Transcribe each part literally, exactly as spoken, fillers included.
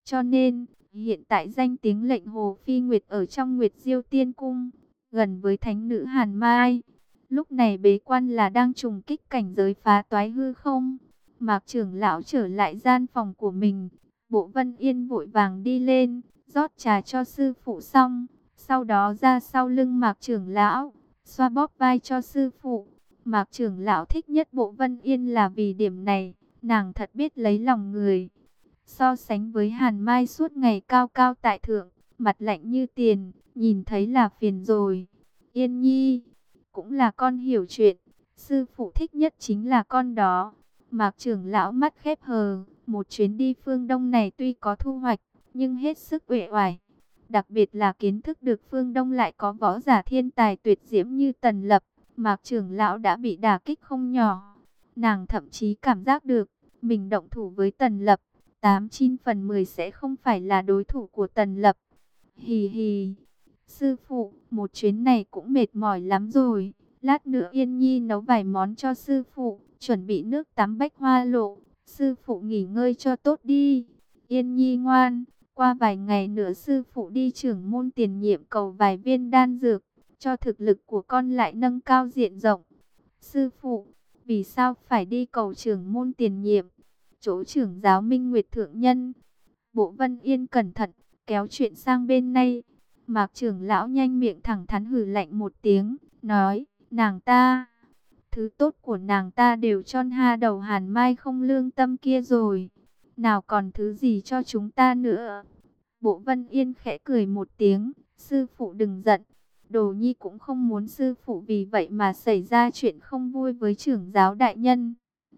Cho nên, hiện tại danh tiếng lệnh Hồ Phi Nguyệt ở trong Nguyệt Diêu Tiên Cung, gần với thánh nữ Hàn Mai. Lúc này bế quan là đang trùng kích cảnh giới phá toái hư không. Mạc trưởng lão trở lại gian phòng của mình. Bộ Vân Yên vội vàng đi lên, rót trà cho sư phụ xong. Sau đó ra sau lưng Mạc trưởng lão, xoa bóp vai cho sư phụ. Mạc trưởng lão thích nhất Bộ Vân Yên là vì điểm này, nàng thật biết lấy lòng người. So sánh với Hàn Mai suốt ngày cao cao tại thượng, mặt lạnh như tiền, nhìn thấy là phiền rồi. Yên Nhi, cũng là con hiểu chuyện, sư phụ thích nhất chính là con đó. Mạc trưởng lão mắt khép hờ, một chuyến đi phương Đông này tuy có thu hoạch, nhưng hết sức uể oải. Đặc biệt là kiến thức được phương Đông lại có võ giả thiên tài tuyệt diễm như Tần Lập, Mạc trưởng lão đã bị đả kích không nhỏ. Nàng thậm chí cảm giác được, mình động thủ với Tần Lập, tám chín phần mười sẽ không phải là đối thủ của Tần Lập. Hì hì, sư phụ, một chuyến này cũng mệt mỏi lắm rồi. Lát nữa Yên Nhi nấu vài món cho sư phụ, chuẩn bị nước tắm bách hoa lộ. Sư phụ nghỉ ngơi cho tốt đi. Yên Nhi ngoan, qua vài ngày nữa sư phụ đi trưởng môn tiền nhiệm cầu vài viên đan dược, cho thực lực của con lại nâng cao diện rộng. Sư phụ, vì sao phải đi cầu trưởng môn tiền nhiệm? Chỗ trưởng giáo Minh Nguyệt Thượng Nhân. Bộ Vân Yên cẩn thận, kéo chuyện sang bên này. Mạc trưởng lão nhanh miệng thẳng thắn hừ lạnh một tiếng, nói, nàng ta, thứ tốt của nàng ta đều cho ha đầu Hàn Mai không lương tâm kia rồi. Nào còn thứ gì cho chúng ta nữa? Bộ Vân Yên khẽ cười một tiếng, sư phụ đừng giận. Đồ Nhi cũng không muốn sư phụ vì vậy mà xảy ra chuyện không vui với trưởng giáo đại nhân.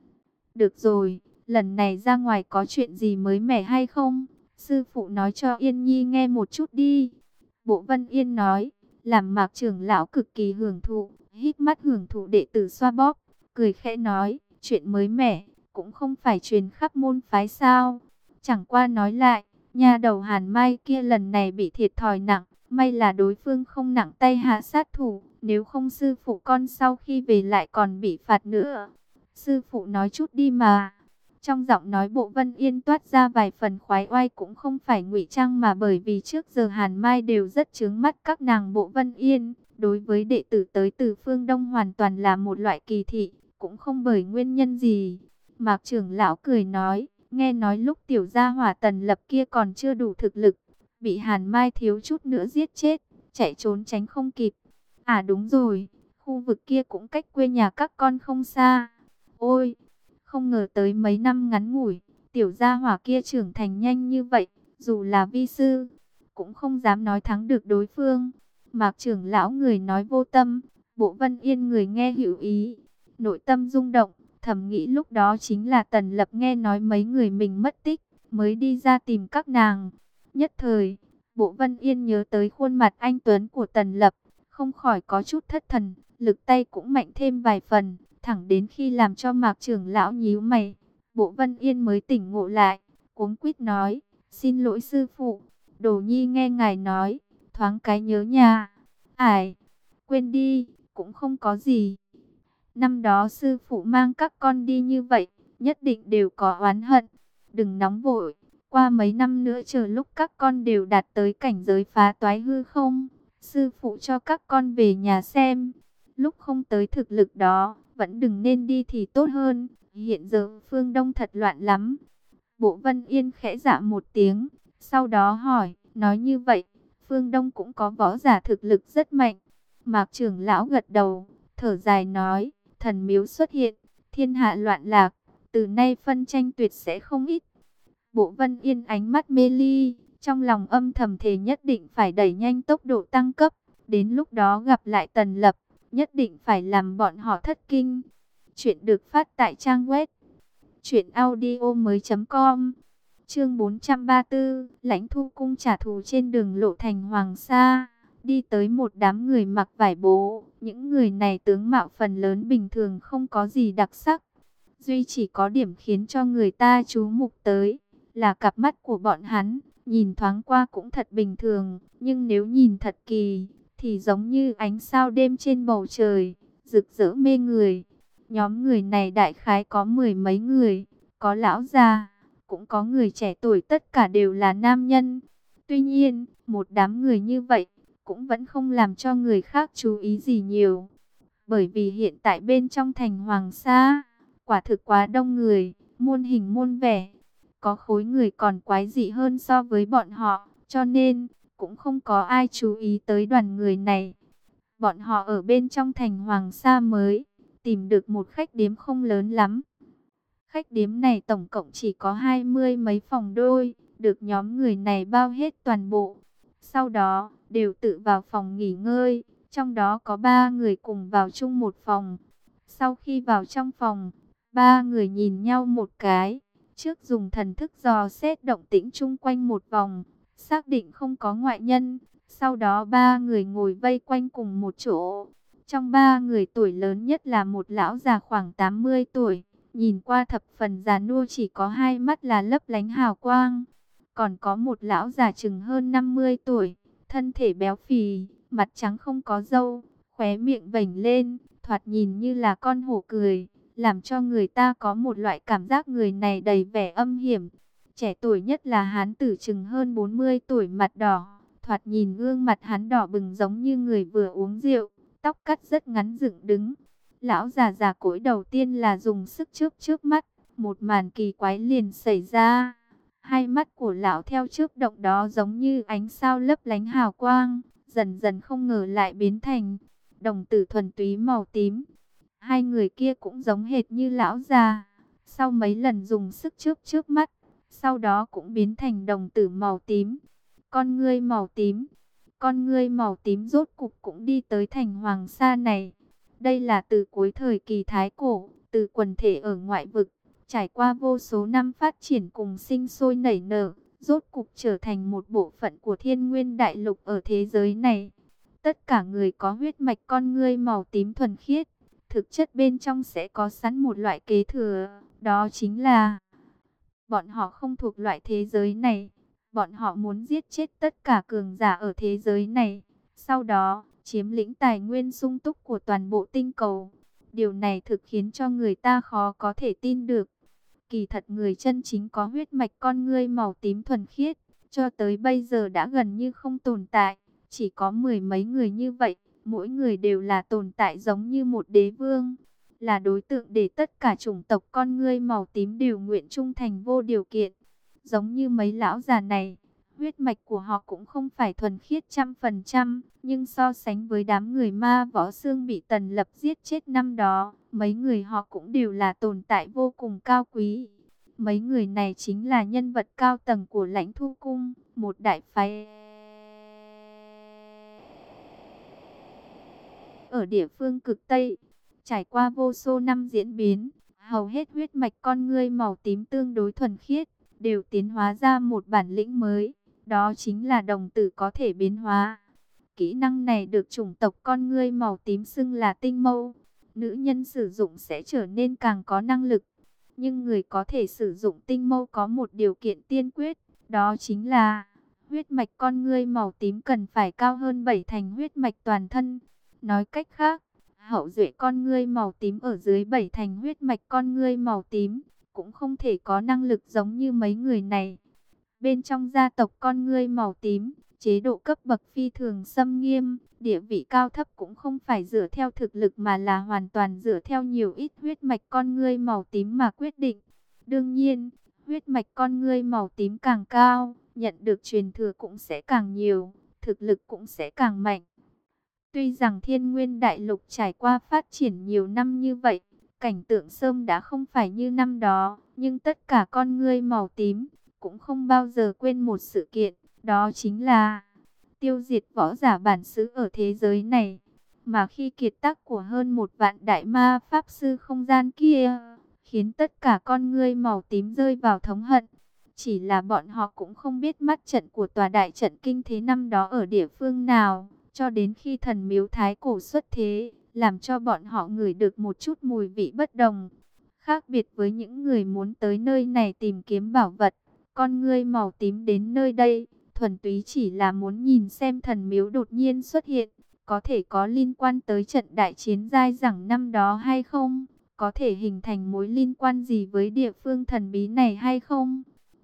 Được rồi, lần này ra ngoài có chuyện gì mới mẻ hay không? Sư phụ nói cho Yên Nhi nghe một chút đi. Bộ Vân Yên nói, làm Mạc trưởng lão cực kỳ hưởng thụ, hít mắt hưởng thụ đệ tử xoa bóp, cười khẽ nói, chuyện mới mẻ, cũng không phải truyền khắp môn phái sao. Chẳng qua nói lại, nha đầu Hàn Mai kia lần này bị thiệt thòi nặng, may là đối phương không nặng tay hạ sát thủ, nếu không sư phụ con sau khi về lại còn bị phạt nữa. Sư phụ nói chút đi mà. Trong giọng nói Bộ Vân Yên toát ra vài phần khoái oai, cũng không phải ngụy trang mà bởi vì trước giờ Hàn Mai đều rất chướng mắt các nàng Bộ Vân Yên. Đối với đệ tử tới từ phương Đông hoàn toàn là một loại kỳ thị, cũng không bởi nguyên nhân gì. Mạc trưởng lão cười nói, nghe nói lúc tiểu gia hỏa Tần Lập kia còn chưa đủ thực lực, bị Hàn Mai thiếu chút nữa giết chết, chạy trốn tránh không kịp. À đúng rồi, khu vực kia cũng cách quê nhà các con không xa. Ôi, không ngờ tới mấy năm ngắn ngủi, tiểu gia hỏa kia trưởng thành nhanh như vậy, dù là vi sư, cũng không dám nói thắng được đối phương. Mạc trưởng lão người nói vô tâm, Bộ Vân Yên người nghe hữu ý, nội tâm rung động, thầm nghĩ lúc đó chính là Tần Lập nghe nói mấy người mình mất tích, mới đi ra tìm các nàng. Nhất thời, Bộ Vân Yên nhớ tới khuôn mặt anh tuấn của Tần Lập, không khỏi có chút thất thần, lực tay cũng mạnh thêm vài phần, thẳng đến khi làm cho Mạc trưởng lão nhíu mày, Bộ Vân Yên mới tỉnh ngộ lại, cuống quýt nói, xin lỗi sư phụ, Đồ Nhi nghe ngài nói, thoáng cái nhớ nhà. Ải, quên đi, cũng không có gì. Năm đó sư phụ mang các con đi như vậy, nhất định đều có oán hận. Đừng nóng vội, qua mấy năm nữa chờ lúc các con đều đạt tới cảnh giới phá toái hư không, sư phụ cho các con về nhà xem. Lúc không tới thực lực đó, vẫn đừng nên đi thì tốt hơn. Hiện giờ phương Đông thật loạn lắm. Bộ Vân Yên khẽ dạ một tiếng, sau đó hỏi, nói như vậy, phương Đông cũng có võ giả thực lực rất mạnh. Mạc trưởng lão gật đầu, thở dài nói, thần miếu xuất hiện, thiên hạ loạn lạc, từ nay phân tranh tuyệt sẽ không ít. Bộ Vân Yên ánh mắt mê ly, trong lòng âm thầm thề nhất định phải đẩy nhanh tốc độ tăng cấp, đến lúc đó gặp lại Tần Lập, nhất định phải làm bọn họ thất kinh. Chuyện được phát tại trang web truyện audio mới chấm com. Chương bốn trăm ba mươi tư, Lãnh Thu cung trả thù trên đường lộ thành Hoàng Sa. Đi tới một đám người mặc vải bố, những người này tướng mạo phần lớn bình thường, không có gì đặc sắc. Duy chỉ có điểm khiến cho người ta chú mục tới là cặp mắt của bọn hắn, nhìn thoáng qua cũng thật bình thường, nhưng nếu nhìn thật kỳ thì giống như ánh sao đêm trên bầu trời, rực rỡ mê người. Nhóm người này đại khái có mười mấy người, có lão già, cũng có người trẻ tuổi, tất cả đều là nam nhân. Tuy nhiên, một đám người như vậy cũng vẫn không làm cho người khác chú ý gì nhiều. Bởi vì hiện tại bên trong thành Hoàng Sa, quả thực quá đông người, muôn hình muôn vẻ. Có khối người còn quái dị hơn so với bọn họ, cho nên cũng không có ai chú ý tới đoàn người này. Bọn họ ở bên trong thành Hoàng Sa mới tìm được một khách điếm không lớn lắm. Khách điếm này tổng cộng chỉ có hai mươi mấy phòng đôi, được nhóm người này bao hết toàn bộ. Sau đó, đều tự vào phòng nghỉ ngơi, trong đó có ba người cùng vào chung một phòng. Sau khi vào trong phòng, ba người nhìn nhau một cái, trước dùng thần thức dò xét động tĩnh chung quanh một vòng, xác định không có ngoại nhân. Sau đó ba người ngồi vây quanh cùng một chỗ. Trong ba người tuổi lớn nhất là một lão già khoảng tám mươi tuổi. Nhìn qua thập phần già nua, chỉ có hai mắt là lấp lánh hào quang. Còn có một lão già chừng hơn năm mươi tuổi, thân thể béo phì, mặt trắng không có râu, khóe miệng vểnh lên, thoạt nhìn như là con hổ cười, làm cho người ta có một loại cảm giác người này đầy vẻ âm hiểm. Trẻ tuổi nhất là hán tử chừng hơn bốn mươi tuổi, mặt đỏ, thoạt nhìn gương mặt hắn đỏ bừng giống như người vừa uống rượu, tóc cắt rất ngắn dựng đứng. Lão già già cỗi đầu tiên là dùng sức chớp chớp mắt, một màn kỳ quái liền xảy ra. Hai mắt của lão theo chớp động đó giống như ánh sao lấp lánh hào quang, dần dần không ngờ lại biến thành đồng tử thuần túy màu tím. Hai người kia cũng giống hệt như lão già, sau mấy lần dùng sức chớp chớp mắt, sau đó cũng biến thành đồng tử màu tím. Con ngươi màu tím, con ngươi màu tím rốt cục cũng đi tới thành Hoàng Sa này. Đây là từ cuối thời kỳ Thái Cổ, từ quần thể ở ngoại vực, trải qua vô số năm phát triển cùng sinh sôi nảy nở, rốt cục trở thành một bộ phận của Thiên Nguyên Đại Lục ở thế giới này. Tất cả người có huyết mạch con ngươi màu tím thuần khiết, thực chất bên trong sẽ có sẵn một loại kế thừa, đó chính là bọn họ không thuộc loại thế giới này. Bọn họ muốn giết chết tất cả cường giả ở thế giới này, sau đó chiếm lĩnh tài nguyên sung túc của toàn bộ tinh cầu. Điều này thực khiến cho người ta khó có thể tin được. Kỳ thật người chân chính có huyết mạch con ngươi màu tím thuần khiết, cho tới bây giờ đã gần như không tồn tại. Chỉ có mười mấy người như vậy, mỗi người đều là tồn tại giống như một đế vương, là đối tượng để tất cả chủng tộc con ngươi màu tím đều nguyện trung thành vô điều kiện. Giống như mấy lão già này, huyết mạch của họ cũng không phải thuần khiết trăm phần trăm, nhưng so sánh với đám người ma võ xương bị Tần Lập giết chết năm đó, mấy người họ cũng đều là tồn tại vô cùng cao quý. Mấy người này chính là nhân vật cao tầng của Lãnh Thu Cung, một đại phái ở địa phương cực Tây. Trải qua vô số năm diễn biến, hầu hết huyết mạch con ngươi màu tím tương đối thuần khiết, đều tiến hóa ra một bản lĩnh mới, đó chính là đồng tử có thể biến hóa. Kỹ năng này được chủng tộc con ngươi màu tím xưng là tinh mâu. Nữ nhân sử dụng sẽ trở nên càng có năng lực. Nhưng người có thể sử dụng tinh mâu có một điều kiện tiên quyết, đó chính là huyết mạch con ngươi màu tím cần phải cao hơn bảy thành huyết mạch toàn thân. Nói cách khác, hậu duệ con ngươi màu tím ở dưới bảy thành huyết mạch con ngươi màu tím cũng không thể có năng lực giống như mấy người này. Bên trong gia tộc con ngươi màu tím, chế độ cấp bậc phi thường xâm nghiêm, địa vị cao thấp cũng không phải dựa theo thực lực mà là hoàn toàn dựa theo nhiều ít huyết mạch con ngươi màu tím mà quyết định. Đương nhiên, huyết mạch con ngươi màu tím càng cao, nhận được truyền thừa cũng sẽ càng nhiều, thực lực cũng sẽ càng mạnh. Tuy rằng Thiên Nguyên Đại Lục trải qua phát triển nhiều năm như vậy, cảnh tượng sớm đã không phải như năm đó, nhưng tất cả con ngươi màu tím cũng không bao giờ quên một sự kiện, đó chính là tiêu diệt võ giả bản xứ ở thế giới này. Mà khi kiệt tác của hơn một vạn đại ma pháp sư không gian kia, khiến tất cả con ngươi màu tím rơi vào thống hận. Chỉ là bọn họ cũng không biết mắt trận của tòa đại trận kinh thế năm đó ở địa phương nào, cho đến khi thần miếu thái cổ xuất thế, làm cho bọn họ ngửi được một chút mùi vị bất đồng. Khác biệt với những người muốn tới nơi này tìm kiếm bảo vật, con ngươi màu tím đến nơi đây, thuần túy chỉ là muốn nhìn xem thần miếu đột nhiên xuất hiện, có thể có liên quan tới trận đại chiến dai dẳng năm đó hay không, có thể hình thành mối liên quan gì với địa phương thần bí này hay không.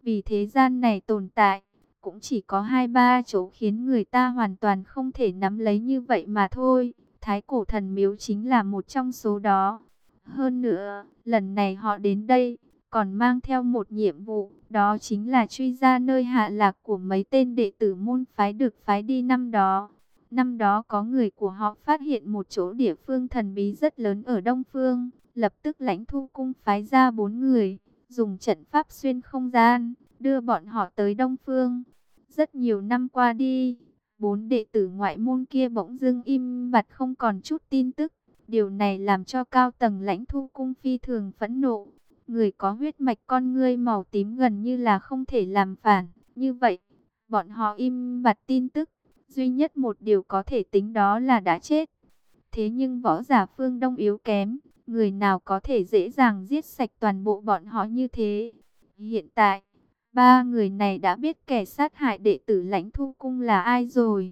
Vì thế gian này tồn tại, cũng chỉ có hai ba chỗ khiến người ta hoàn toàn không thể nắm lấy như vậy mà thôi. Thái cổ thần miếu chính là một trong số đó. Hơn nữa, lần này họ đến đây, còn mang theo một nhiệm vụ, đó chính là truy ra nơi hạ lạc của mấy tên đệ tử môn phái được phái đi năm đó. Năm đó có người của họ phát hiện một chỗ địa phương thần bí rất lớn ở Đông Phương, lập tức Lãnh Thu Cung phái ra bốn người, dùng trận pháp xuyên không gian, đưa bọn họ tới Đông Phương. Rất nhiều năm qua đi, bốn đệ tử ngoại môn kia bỗng dưng im bặt không còn chút tin tức. Điều này làm cho cao tầng Lãnh Thu Cung phi thường phẫn nộ. Người có huyết mạch con ngươi màu tím gần như là không thể làm phản. Như vậy, bọn họ im bặt tin tức. Duy nhất một điều có thể tính đó là đã chết. Thế nhưng võ giả phương Đông yếu kém, người nào có thể dễ dàng giết sạch toàn bộ bọn họ như thế. Hiện tại, ba người này đã biết kẻ sát hại đệ tử Lãnh Thu Cung là ai rồi.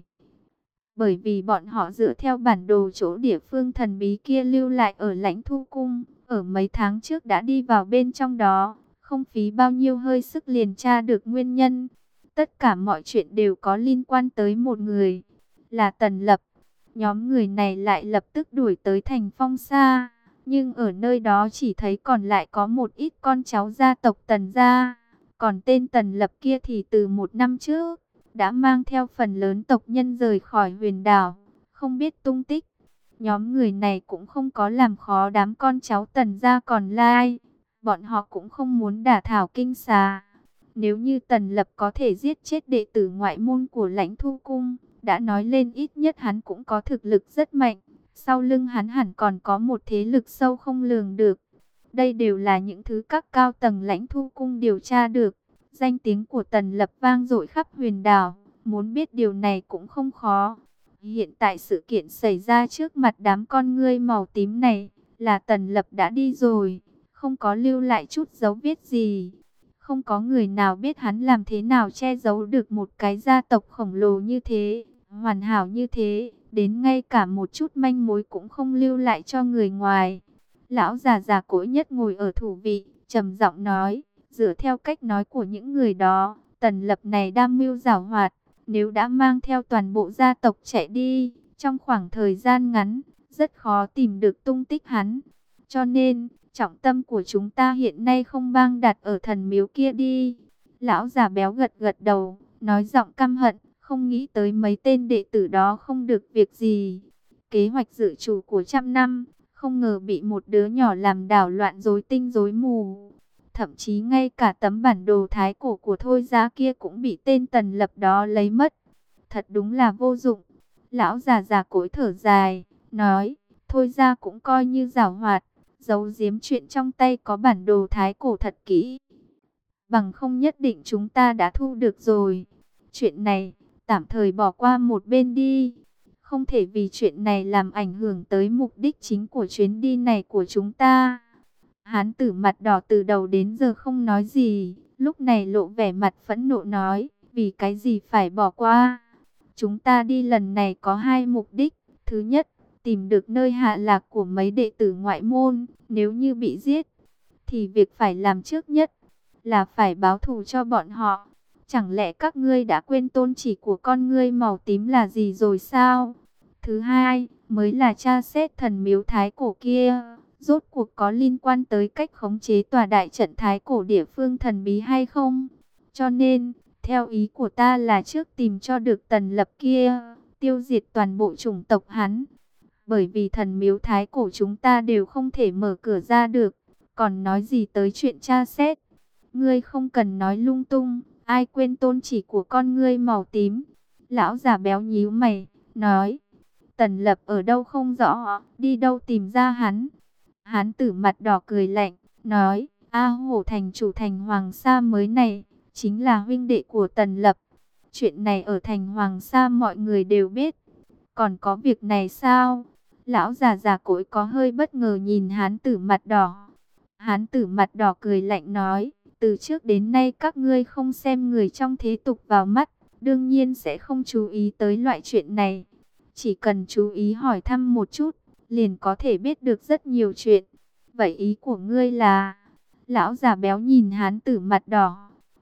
Bởi vì bọn họ dựa theo bản đồ chỗ địa phương thần bí kia lưu lại ở Lãnh Thu Cung, ở mấy tháng trước đã đi vào bên trong đó, không phí bao nhiêu hơi sức liền tra được nguyên nhân. Tất cả mọi chuyện đều có liên quan tới một người, là Tần Lập. Nhóm người này lại lập tức đuổi tới thành Phong Sa, nhưng ở nơi đó chỉ thấy còn lại có một ít con cháu gia tộc Tần gia. Còn tên Tần Lập kia thì từ một năm trước, đã mang theo phần lớn tộc nhân rời khỏi huyền đảo, không biết tung tích. Nhóm người này cũng không có làm khó đám con cháu Tần gia còn lại. Bọn họ cũng không muốn đả thảo kinh xà. Nếu như Tần Lập có thể giết chết đệ tử ngoại môn của Lãnh Thu Cung, đã nói lên ít nhất hắn cũng có thực lực rất mạnh. Sau lưng hắn hẳn còn có một thế lực sâu không lường được. Đây đều là những thứ các cao tầng Lãnh Thu Cung điều tra được. Danh tiếng của Tần Lập vang dội khắp huyền đảo, muốn biết điều này cũng không khó. Hiện tại sự kiện xảy ra trước mặt đám con ngươi màu tím này, là Tần Lập đã đi rồi, không có lưu lại chút dấu vết gì. Không có người nào biết hắn làm thế nào che giấu được một cái gia tộc khổng lồ như thế, hoàn hảo như thế, đến ngay cả một chút manh mối cũng không lưu lại cho người ngoài. Lão già già cỗi nhất ngồi ở thủ vị, trầm giọng nói, dựa theo cách nói của những người đó, Tần Lập này đam mưu giảo hoạt, nếu đã mang theo toàn bộ gia tộc chạy đi, trong khoảng thời gian ngắn, rất khó tìm được tung tích hắn. Cho nên, trọng tâm của chúng ta hiện nay không bang đặt ở thần miếu kia đi. Lão già béo gật gật đầu, nói giọng căm hận, không nghĩ tới mấy tên đệ tử đó không được việc gì. Kế hoạch dự trù của trăm năm, không ngờ bị một đứa nhỏ làm đảo loạn rối tinh rối mù. Thậm chí ngay cả tấm bản đồ thái cổ của Thôi Gia kia cũng bị tên Tần Lập đó lấy mất. Thật đúng là vô dụng. Lão già già cỗi thở dài, nói, Thôi Gia cũng coi như giảo hoạt, giấu giếm chuyện trong tay có bản đồ thái cổ thật kỹ. Bằng không nhất định chúng ta đã thu được rồi. Chuyện này, tạm thời bỏ qua một bên đi. Không thể vì chuyện này làm ảnh hưởng tới mục đích chính của chuyến đi này của chúng ta. Hán tử mặt đỏ từ đầu đến giờ không nói gì, lúc này lộ vẻ mặt phẫn nộ nói, vì cái gì phải bỏ qua. Chúng ta đi lần này có hai mục đích. Thứ nhất, tìm được nơi hạ lạc của mấy đệ tử ngoại môn. Nếu như bị giết, thì việc phải làm trước nhất là phải báo thù cho bọn họ. Chẳng lẽ các ngươi đã quên tôn chỉ của con ngươi màu tím là gì rồi sao? Thứ hai, mới là tra xét thần miếu thái cổ kia, rốt cuộc có liên quan tới cách khống chế tòa đại trận thái cổ địa phương thần bí hay không? Cho nên, theo ý của ta là trước tìm cho được Tần Lập kia, tiêu diệt toàn bộ chủng tộc hắn. Bởi vì thần miếu thái cổ chúng ta đều không thể mở cửa ra được, còn nói gì tới chuyện tra xét. Ngươi không cần nói lung tung, ai quên tôn chỉ của con ngươi màu tím? Lão già béo nhíu mày, nói, Tần Lập ở đâu không rõ, đi đâu tìm ra hắn? Hán tử mặt đỏ cười lạnh, nói, A Hổ thành chủ thành Hoàng Sa mới này, chính là huynh đệ của Tần Lập. Chuyện này ở thành Hoàng Sa mọi người đều biết. Còn có việc này sao? Lão già già cỗi có hơi bất ngờ nhìn hán tử mặt đỏ. Hán tử mặt đỏ cười lạnh nói, từ trước đến nay các ngươi không xem người trong thế tục vào mắt, đương nhiên sẽ không chú ý tới loại chuyện này. Chỉ cần chú ý hỏi thăm một chút, liền có thể biết được rất nhiều chuyện. Vậy ý của ngươi là? Lão già béo nhìn hán tử mặt đỏ.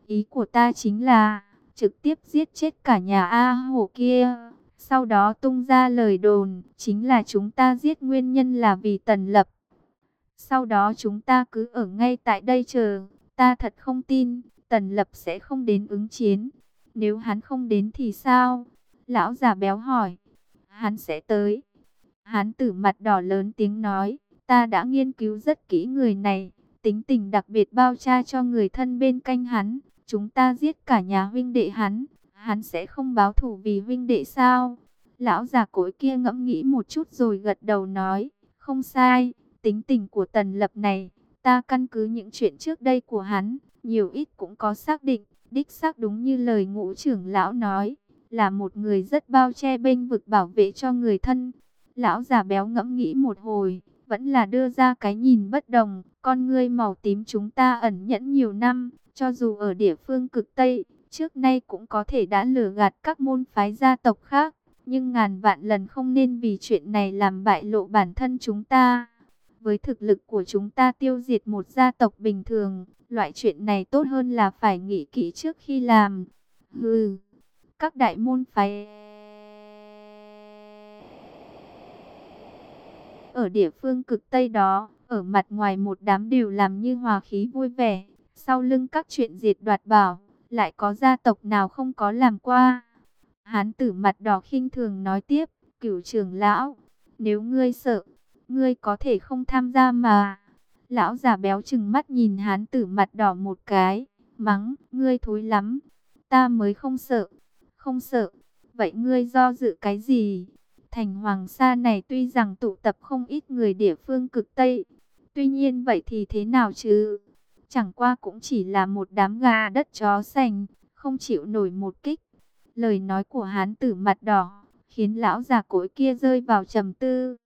Ý của ta chính là trực tiếp giết chết cả nhà A Hổ kia. Sau đó tung ra lời đồn, chính là chúng ta giết nguyên nhân là vì Tần Lập. Sau đó chúng ta cứ ở ngay tại đây chờ. Ta thật không tin, Tần Lập sẽ không đến ứng chiến. Nếu hắn không đến thì sao? Lão già béo hỏi. Hắn sẽ tới. Hán tử mặt đỏ lớn tiếng nói. Ta đã nghiên cứu rất kỹ người này. Tính tình đặc biệt bao cha cho người thân bên cạnh hắn. Chúng ta giết cả nhà huynh đệ hắn. Hắn sẽ không báo thù vì huynh đệ sao? Lão già cỗi kia ngẫm nghĩ một chút rồi gật đầu nói. Không sai, tính tình của Tần Lập này, ta căn cứ những chuyện trước đây của hắn, nhiều ít cũng có xác định, đích xác đúng như lời Ngũ trưởng lão nói, là một người rất bao che bênh vực bảo vệ cho người thân. Lão già béo ngẫm nghĩ một hồi, vẫn là đưa ra cái nhìn bất đồng. Con ngươi màu tím chúng ta ẩn nhẫn nhiều năm, cho dù ở địa phương cực Tây, trước nay cũng có thể đã lừa gạt các môn phái gia tộc khác. Nhưng ngàn vạn lần không nên vì chuyện này làm bại lộ bản thân chúng ta. Với thực lực của chúng ta tiêu diệt một gia tộc bình thường, loại chuyện này tốt hơn là phải nghĩ kỹ trước khi làm. Hừ, các đại môn phái ở địa phương cực Tây đó, ở mặt ngoài một đám đều làm như hòa khí vui vẻ, sau lưng các chuyện diệt đoạt bảo, lại có gia tộc nào không có làm qua. Hán tử mặt đỏ khinh thường nói tiếp, Cửu trưởng lão, nếu ngươi sợ, ngươi có thể không tham gia mà. Lão già béo trừng mắt nhìn hán tử mặt đỏ một cái, mắng, ngươi thối lắm, ta mới không sợ, không sợ, vậy ngươi do dự cái gì? Thành Hoàng Sa này tuy rằng tụ tập không ít người địa phương cực Tây, tuy nhiên vậy thì thế nào chứ? Chẳng qua cũng chỉ là một đám gà đất chó sành, không chịu nổi một kích. Lời nói của hán tử mặt đỏ, khiến lão già cỗi kia rơi vào trầm tư.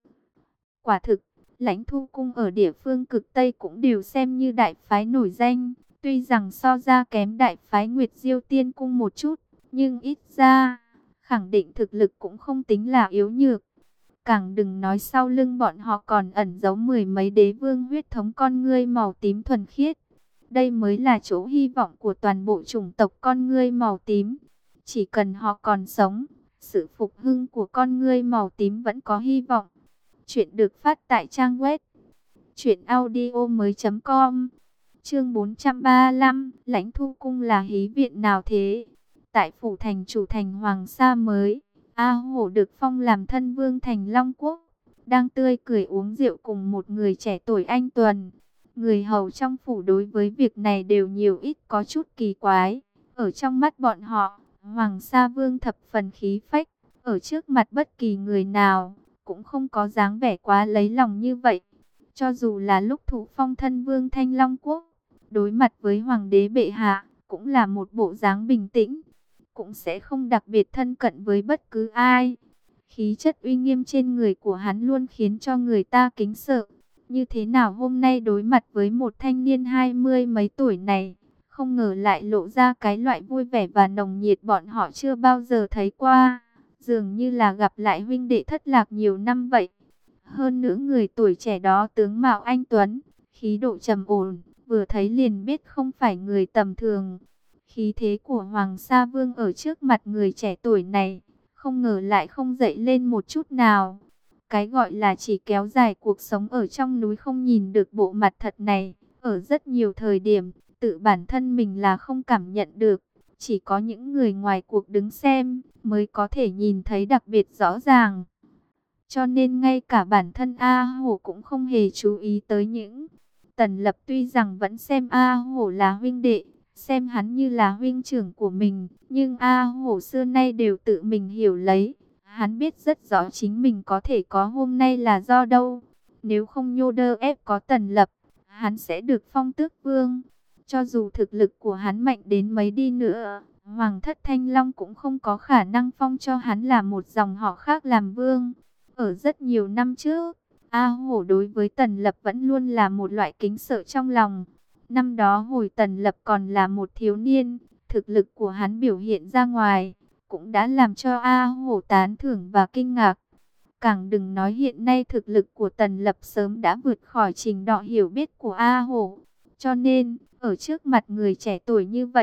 Quả thực, Lãnh Thu Cung ở địa phương cực Tây cũng đều xem như đại phái nổi danh. Tuy rằng so ra kém đại phái Nguyệt Diêu Tiên Cung một chút, nhưng ít ra, khẳng định thực lực cũng không tính là yếu nhược. Càng đừng nói sau lưng bọn họ còn ẩn giấu mười mấy đế vương huyết thống con ngươi màu tím thuần khiết. Đây mới là chỗ hy vọng của toàn bộ chủng tộc con ngươi màu tím. Chỉ cần họ còn sống, sự phục hưng của con ngươi màu tím vẫn có hy vọng. Chuyện được phát tại trang web truyện audio mới chấm com. Chương bốn trăm ba mươi lăm, Lãnh Thu Cung là hí viện nào thế? Tại phủ thành chủ thành Hoàng Sa mới, A Hổ được phong làm thân vương thành Long Quốc, đang tươi cười uống rượu cùng một người trẻ tuổi anh tuần. Người hầu trong phủ đối với việc này đều nhiều ít có chút kỳ quái. Ở trong mắt bọn họ, Hoàng Sa Vương thập phần khí phách, ở trước mặt bất kỳ người nào, cũng không có dáng vẻ quá lấy lòng như vậy. Cho dù là lúc thụ phong thân vương Thanh Long Quốc, đối mặt với Hoàng đế bệ hạ, cũng là một bộ dáng bình tĩnh, cũng sẽ không đặc biệt thân cận với bất cứ ai. Khí chất uy nghiêm trên người của hắn luôn khiến cho người ta kính sợ. Như thế nào hôm nay đối mặt với một thanh niên hai mươi mấy tuổi này, không ngờ lại lộ ra cái loại vui vẻ và nồng nhiệt bọn họ chưa bao giờ thấy qua. Dường như là gặp lại huynh đệ thất lạc nhiều năm vậy. Hơn nữa người tuổi trẻ đó tướng mạo anh tuấn, khí độ trầm ổn, vừa thấy liền biết không phải người tầm thường. Khí thế của Hoàng Sa Vương ở trước mặt người trẻ tuổi này, không ngờ lại không dậy lên một chút nào. Cái gọi là chỉ kéo dài cuộc sống ở trong núi không nhìn được bộ mặt thật này, ở rất nhiều thời điểm, tự bản thân mình là không cảm nhận được. Chỉ có những người ngoài cuộc đứng xem, mới có thể nhìn thấy đặc biệt rõ ràng. Cho nên ngay cả bản thân A Hổ cũng không hề chú ý tới những. Tần Lập tuy rằng vẫn xem A Hổ là huynh đệ, xem hắn như là huynh trưởng của mình, nhưng A Hổ xưa nay đều tự mình hiểu lấy. Hắn biết rất rõ chính mình có thể có hôm nay là do đâu. Nếu không nhô đơ ép có Tần Lập, hắn sẽ được phong tước vương. Cho dù thực lực của hắn mạnh đến mấy đi nữa, Hoàng thất Thanh Long cũng không có khả năng phong cho hắn là một dòng họ khác làm vương. Ở rất nhiều năm trước, A Hổ đối với Tần Lập vẫn luôn là một loại kính sợ trong lòng. Năm đó hồi Tần Lập còn là một thiếu niên, thực lực của hắn biểu hiện ra ngoài, cũng đã làm cho A Hổ tán thưởng và kinh ngạc. Càng đừng nói hiện nay thực lực của Tần Lập sớm đã vượt khỏi trình độ hiểu biết của A Hổ. Cho nên, ở trước mặt người trẻ tuổi như vậy,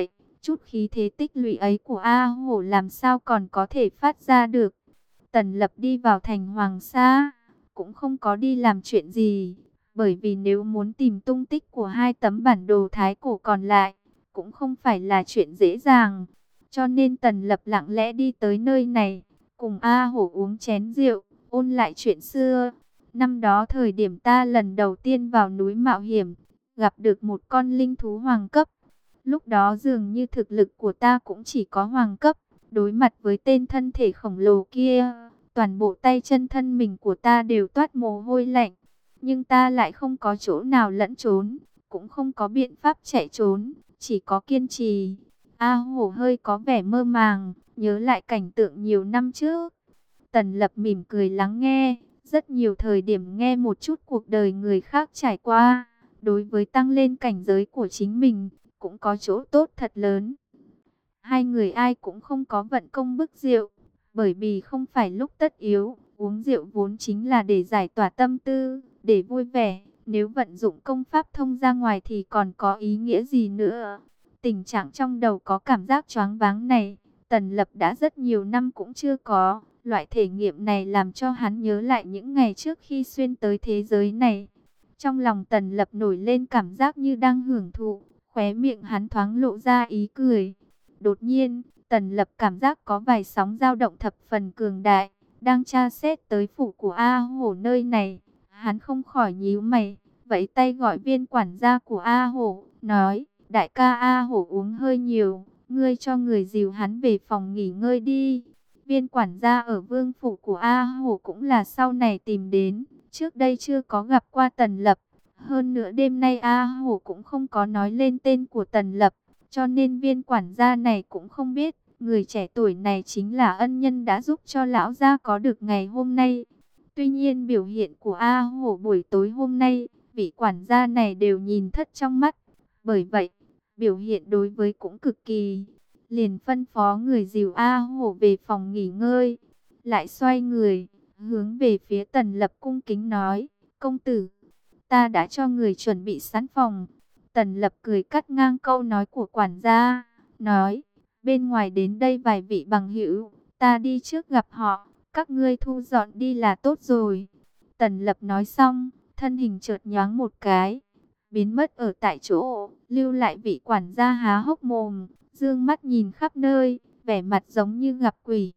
Chút khí thế tích lũy ấy của A Hổ làm sao còn có thể phát ra được. Tần Lập đi vào thành Hoàng Sa, cũng không có đi làm chuyện gì, bởi vì nếu muốn tìm tung tích của hai tấm bản đồ thái cổ còn lại, cũng không phải là chuyện dễ dàng. Cho nên Tần Lập lặng lẽ đi tới nơi này, cùng A Hổ uống chén rượu, ôn lại chuyện xưa. Năm đó thời điểm ta lần đầu tiên vào núi mạo hiểm, gặp được một con linh thú hoàng cấp. Lúc đó dường như thực lực của ta cũng chỉ có hoàng cấp, đối mặt với tên thân thể khổng lồ kia, toàn bộ tay chân thân mình của ta đều toát mồ hôi lạnh. Nhưng ta lại không có chỗ nào lẫn trốn, cũng không có biện pháp chạy trốn, chỉ có kiên trì. A Hổ hơi có vẻ mơ màng, nhớ lại cảnh tượng nhiều năm trước. Tần Lập mỉm cười lắng nghe, rất nhiều thời điểm nghe một chút cuộc đời người khác trải qua, đối với tăng lên cảnh giới của chính mình, cũng có chỗ tốt thật lớn. Hai người ai cũng không có vận công bức rượu, bởi vì không phải lúc tất yếu, uống rượu vốn chính là để giải tỏa tâm tư, để vui vẻ, nếu vận dụng công pháp thông ra ngoài thì còn có ý nghĩa gì nữa. Tình trạng trong đầu có cảm giác choáng váng này, Tần Lập đã rất nhiều năm cũng chưa có, loại thể nghiệm này làm cho hắn nhớ lại những ngày trước khi xuyên tới thế giới này. Trong lòng Tần Lập nổi lên cảm giác như đang hưởng thụ, khóe miệng hắn thoáng lộ ra ý cười. Đột nhiên, Tần Lập cảm giác có vài sóng dao động thập phần cường đại, đang tra xét tới phủ của A Hổ nơi này. Hắn không khỏi nhíu mày, vẫy tay gọi viên quản gia của A Hổ, nói, đại ca A Hổ uống hơi nhiều, ngươi cho người dìu hắn về phòng nghỉ ngơi đi. Viên quản gia ở vương phủ của A Hổ cũng là sau này tìm đến, trước đây chưa có gặp qua Tần Lập. Hơn nữa đêm nay A Hổ cũng không có nói lên tên của Tần Lập, cho nên viên quản gia này cũng không biết, người trẻ tuổi này chính là ân nhân đã giúp cho lão gia có được ngày hôm nay. Tuy nhiên biểu hiện của A Hổ buổi tối hôm nay, vị quản gia này đều nhìn thất trong mắt. Bởi vậy, biểu hiện đối với cũng cực kỳ. Liền phân phó người dìu A Hổ về phòng nghỉ ngơi. Lại xoay người, hướng về phía Tần Lập cung kính nói, công tử, ta đã cho người chuẩn bị sẵn phòng. Tần Lập cười cắt ngang câu nói của quản gia, nói, bên ngoài đến đây vài vị bằng hữu, ta đi trước gặp họ, các ngươi thu dọn đi là tốt rồi. Tần Lập nói xong, thân hình chợt nhoáng một cái, biến mất ở tại chỗ, lưu lại vị quản gia há hốc mồm, dương mắt nhìn khắp nơi, vẻ mặt giống như gặp quỷ.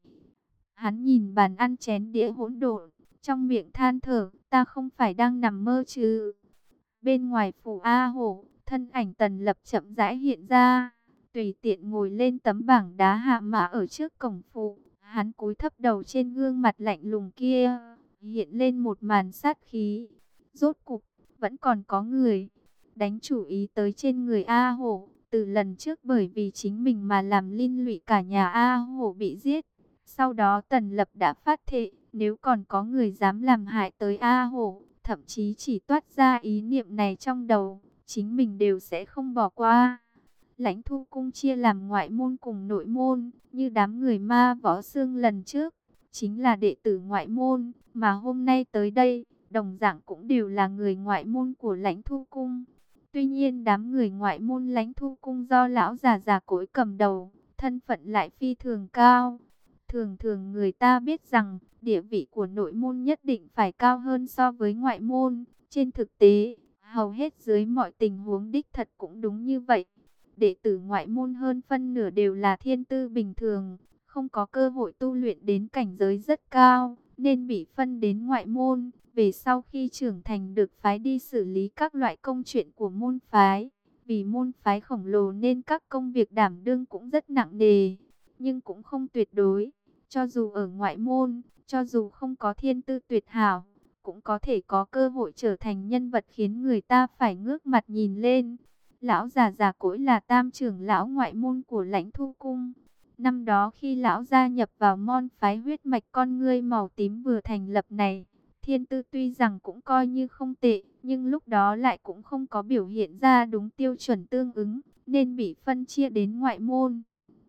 Hắn nhìn bàn ăn chén đĩa hỗn độn, trong miệng than thở, ta không phải đang nằm mơ chứ. Bên ngoài phủ A Hổ, thân ảnh Tần Lập chậm rãi hiện ra, tùy tiện ngồi lên tấm bảng đá hạ mã ở trước cổng phủ. Hắn cúi thấp đầu, trên gương mặt lạnh lùng kia hiện lên một màn sát khí. Rốt cục vẫn còn có người đánh chủ ý tới trên người A Hổ. Từ lần trước bởi vì chính mình mà làm liên lụy cả nhà A Hổ bị giết. Sau đó Tần Lập đã phát thệ, nếu còn có người dám làm hại tới A Hổ, thậm chí chỉ toát ra ý niệm này trong đầu, chính mình đều sẽ không bỏ qua. Lãnh Thu Cung chia làm ngoại môn cùng nội môn, như đám người ma võ xương lần trước, chính là đệ tử ngoại môn, mà hôm nay tới đây, đồng dạng cũng đều là người ngoại môn của Lãnh Thu Cung. Tuy nhiên đám người ngoại môn Lãnh Thu Cung do lão già già cỗi cầm đầu, thân phận lại phi thường cao. Thường thường người ta biết rằng, địa vị của nội môn nhất định phải cao hơn so với ngoại môn. Trên thực tế, hầu hết dưới mọi tình huống đích thật cũng đúng như vậy. Đệ tử ngoại môn hơn phân nửa đều là thiên tư bình thường, không có cơ hội tu luyện đến cảnh giới rất cao, nên bị phân đến ngoại môn. Về sau khi trưởng thành được phái đi xử lý các loại công chuyện của môn phái. Vì môn phái khổng lồ nên các công việc đảm đương cũng rất nặng nề, nhưng cũng không tuyệt đối. Cho dù ở ngoại môn, cho dù không có thiên tư tuyệt hảo, cũng có thể có cơ hội trở thành nhân vật khiến người ta phải ngước mặt nhìn lên. Lão già già cỗi là tam trưởng lão ngoại môn của Lãnh Thu Cung. Năm đó khi lão gia nhập vào môn phái huyết mạch con ngươi màu tím vừa thành lập này, thiên tư tuy rằng cũng coi như không tệ, nhưng lúc đó lại cũng không có biểu hiện ra đúng tiêu chuẩn tương ứng, nên bị phân chia đến ngoại môn.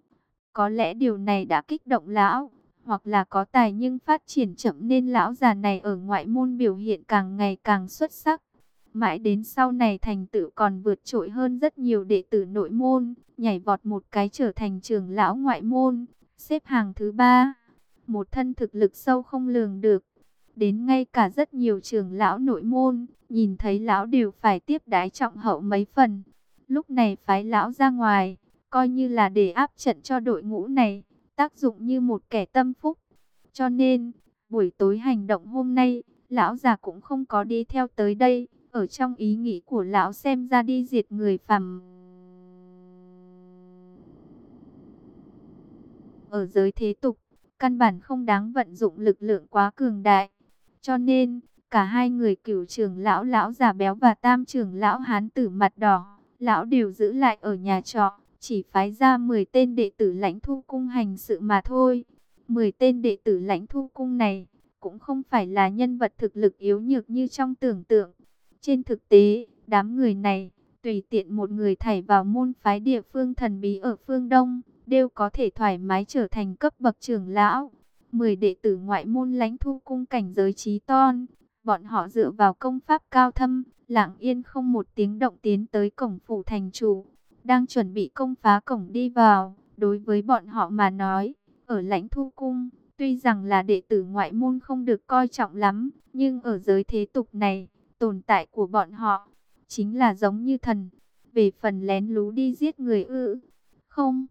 Có lẽ điều này đã kích động lão, hoặc là có tài nhưng phát triển chậm nên lão già này ở ngoại môn biểu hiện càng ngày càng xuất sắc. Mãi đến sau này thành tựu còn vượt trội hơn rất nhiều đệ tử nội môn, nhảy vọt một cái trở thành trưởng lão ngoại môn, xếp hàng thứ ba. Một thân thực lực sâu không lường được. Đến ngay cả rất nhiều trưởng lão nội môn, nhìn thấy lão đều phải tiếp đái trọng hậu mấy phần. Lúc này phái lão ra ngoài, coi như là để áp trận cho đội ngũ này, tác dụng như một kẻ tâm phúc. Cho nên, buổi tối hành động hôm nay, lão già cũng không có đi theo tới đây. Ở trong ý nghĩ của lão xem ra đi diệt người phàm. Ở giới thế tục, căn bản không đáng vận dụng lực lượng quá cường đại. Cho nên, cả hai người cửu trưởng lão lão già béo và tam trưởng lão hán tử mặt đỏ, lão đều giữ lại ở nhà trọ, chỉ phái ra mười tên đệ tử Lãnh Thu Cung hành sự mà thôi. mười tên đệ tử Lãnh Thu Cung này, cũng không phải là nhân vật thực lực yếu nhược như trong tưởng tượng. Trên thực tế, đám người này, tùy tiện một người thảy vào môn phái địa phương thần bí ở phương Đông, đều có thể thoải mái trở thành cấp bậc trưởng lão. mười đệ tử ngoại môn Lãnh Thu Cung cảnh giới chí tôn, bọn họ dựa vào công pháp cao thâm, lặng yên không một tiếng động tiến tới cổng phủ thành chủ, đang chuẩn bị công phá cổng đi vào. Đối với bọn họ mà nói, ở Lãnh Thu Cung, tuy rằng là đệ tử ngoại môn không được coi trọng lắm, nhưng ở giới thế tục này, tồn tại của bọn họ chính là giống như thần. Về phần lén lú đi giết người ư? Không,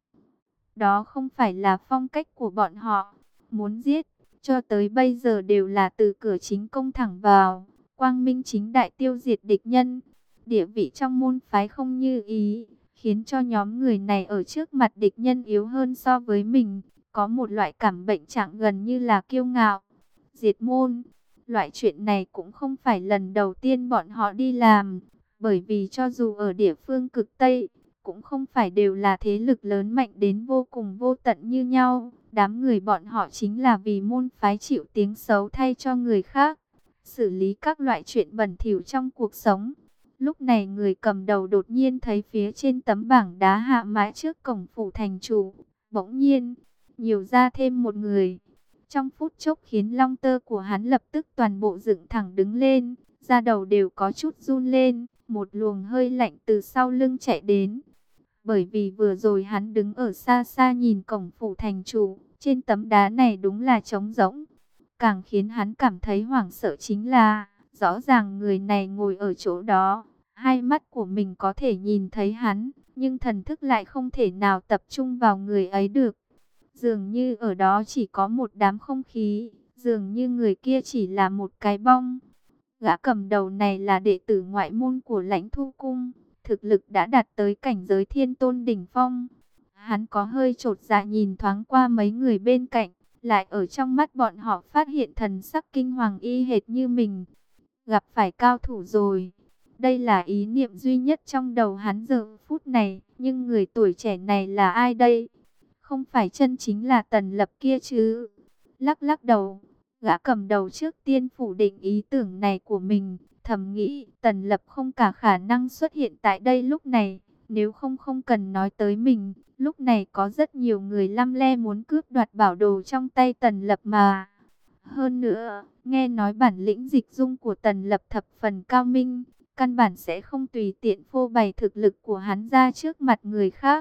đó không phải là phong cách của bọn họ. Muốn giết, cho tới bây giờ đều là từ cửa chính công thẳng vào, quang minh chính đại tiêu diệt địch nhân. Địa vị trong môn phái không như ý, khiến cho nhóm người này ở trước mặt địch nhân yếu hơn so với mình, có một loại cảm bệnh trạng gần như là kiêu ngạo. Diệt môn, loại chuyện này cũng không phải lần đầu tiên bọn họ đi làm, bởi vì cho dù ở địa phương cực Tây, cũng không phải đều là thế lực lớn mạnh đến vô cùng vô tận như nhau. Đám người bọn họ chính là vì môn phái chịu tiếng xấu thay cho người khác, xử lý các loại chuyện bẩn thỉu trong cuộc sống. Lúc này người cầm đầu đột nhiên thấy phía trên tấm bảng đá hạ mái trước cổng phủ thành chủ, bỗng nhiên nhiều ra thêm một người. Trong phút chốc khiến lông tơ của hắn lập tức toàn bộ dựng thẳng đứng lên, da đầu đều có chút run lên, một luồng hơi lạnh từ sau lưng chạy đến. Bởi vì vừa rồi hắn đứng ở xa xa nhìn cổng phủ thành chủ, trên tấm đá này đúng là trống rỗng. Càng khiến hắn cảm thấy hoảng sợ chính là, rõ ràng người này ngồi ở chỗ đó, hai mắt của mình có thể nhìn thấy hắn, nhưng thần thức lại không thể nào tập trung vào người ấy được. Dường như ở đó chỉ có một đám không khí, dường như người kia chỉ là một cái bong. Gã cầm đầu này là đệ tử ngoại môn của Lãnh Thu Cung, thực lực đã đạt tới cảnh giới thiên tôn đỉnh phong. Hắn có hơi chột dạ nhìn thoáng qua mấy người bên cạnh, lại ở trong mắt bọn họ phát hiện thần sắc kinh hoàng y hệt như mình. Gặp phải cao thủ rồi. Đây là ý niệm duy nhất trong đầu hắn giờ phút này, nhưng người tuổi trẻ này là ai đây? Không phải chân chính là Tần Lập kia chứ? Lắc lắc đầu, gã cầm đầu trước tiên phủ định ý tưởng này của mình, thầm nghĩ Tần Lập không cả khả năng xuất hiện tại đây lúc này, nếu không không cần nói tới mình, lúc này có rất nhiều người lăm le muốn cướp đoạt bảo đồ trong tay Tần Lập mà. Hơn nữa, nghe nói bản lĩnh dịch dung của Tần Lập thập phần cao minh, căn bản sẽ không tùy tiện phô bày thực lực của hắn ra trước mặt người khác.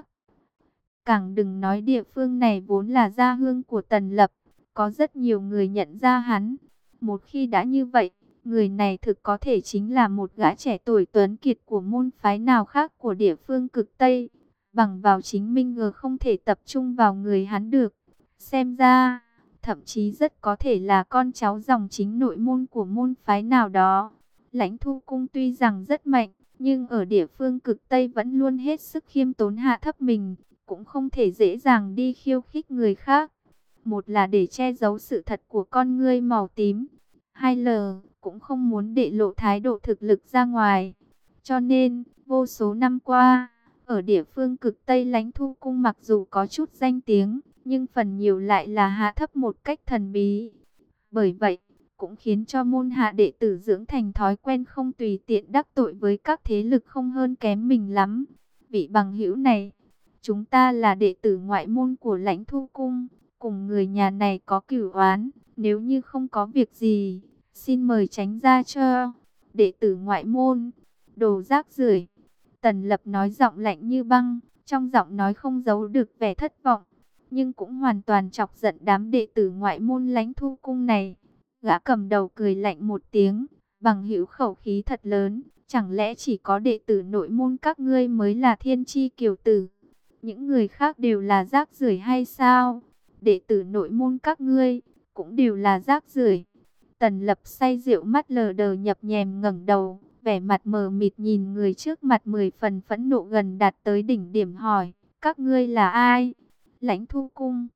Càng đừng nói địa phương này vốn là gia hương của Tần Lập, có rất nhiều người nhận ra hắn. Một khi đã như vậy, người này thực có thể chính là một gã trẻ tuổi tuấn kiệt của môn phái nào khác của địa phương cực Tây. Bằng vào chính minh ngờ không thể tập trung vào người hắn được. Xem ra, thậm chí rất có thể là con cháu dòng chính nội môn của môn phái nào đó. Lãnh Thu Cung tuy rằng rất mạnh, nhưng ở địa phương cực Tây vẫn luôn hết sức khiêm tốn hạ thấp mình, cũng không thể dễ dàng đi khiêu khích người khác. Một là để che giấu sự thật của con ngươi màu tím, hai là cũng không muốn để lộ thái độ thực lực ra ngoài. Cho nên, vô số năm qua, ở địa phương cực Tây Lãnh Thu Cung mặc dù có chút danh tiếng, nhưng phần nhiều lại là hạ thấp một cách thần bí. Bởi vậy, cũng khiến cho môn hạ đệ tử dưỡng thành thói quen không tùy tiện đắc tội với các thế lực không hơn kém mình lắm. Vị bằng hữu này, chúng ta là đệ tử ngoại môn của Lãnh Thu Cung, cùng người nhà này có cửu oán, nếu như không có việc gì, xin mời tránh ra cho. đệ tử ngoại môn, đồ rác rưởi. Tần Lập nói giọng lạnh như băng, trong giọng nói không giấu được vẻ thất vọng, nhưng cũng hoàn toàn chọc giận đám đệ tử ngoại môn Lãnh Thu Cung này. Gã cầm đầu cười lạnh một tiếng, bằng hữu khẩu khí thật lớn, chẳng lẽ chỉ có đệ tử nội môn các ngươi mới là thiên chi kiều tử? Những người khác đều là rác rưởi hay sao? Đệ tử nội môn các ngươi cũng đều là rác rưởi. Tần Lập say rượu, mắt lờ đờ nhập nhèm ngẩng đầu, vẻ mặt mờ mịt nhìn người trước mặt, mười phần phẫn nộ gần đạt tới đỉnh điểm, hỏi: các ngươi là ai? Lãnh Thu Cung?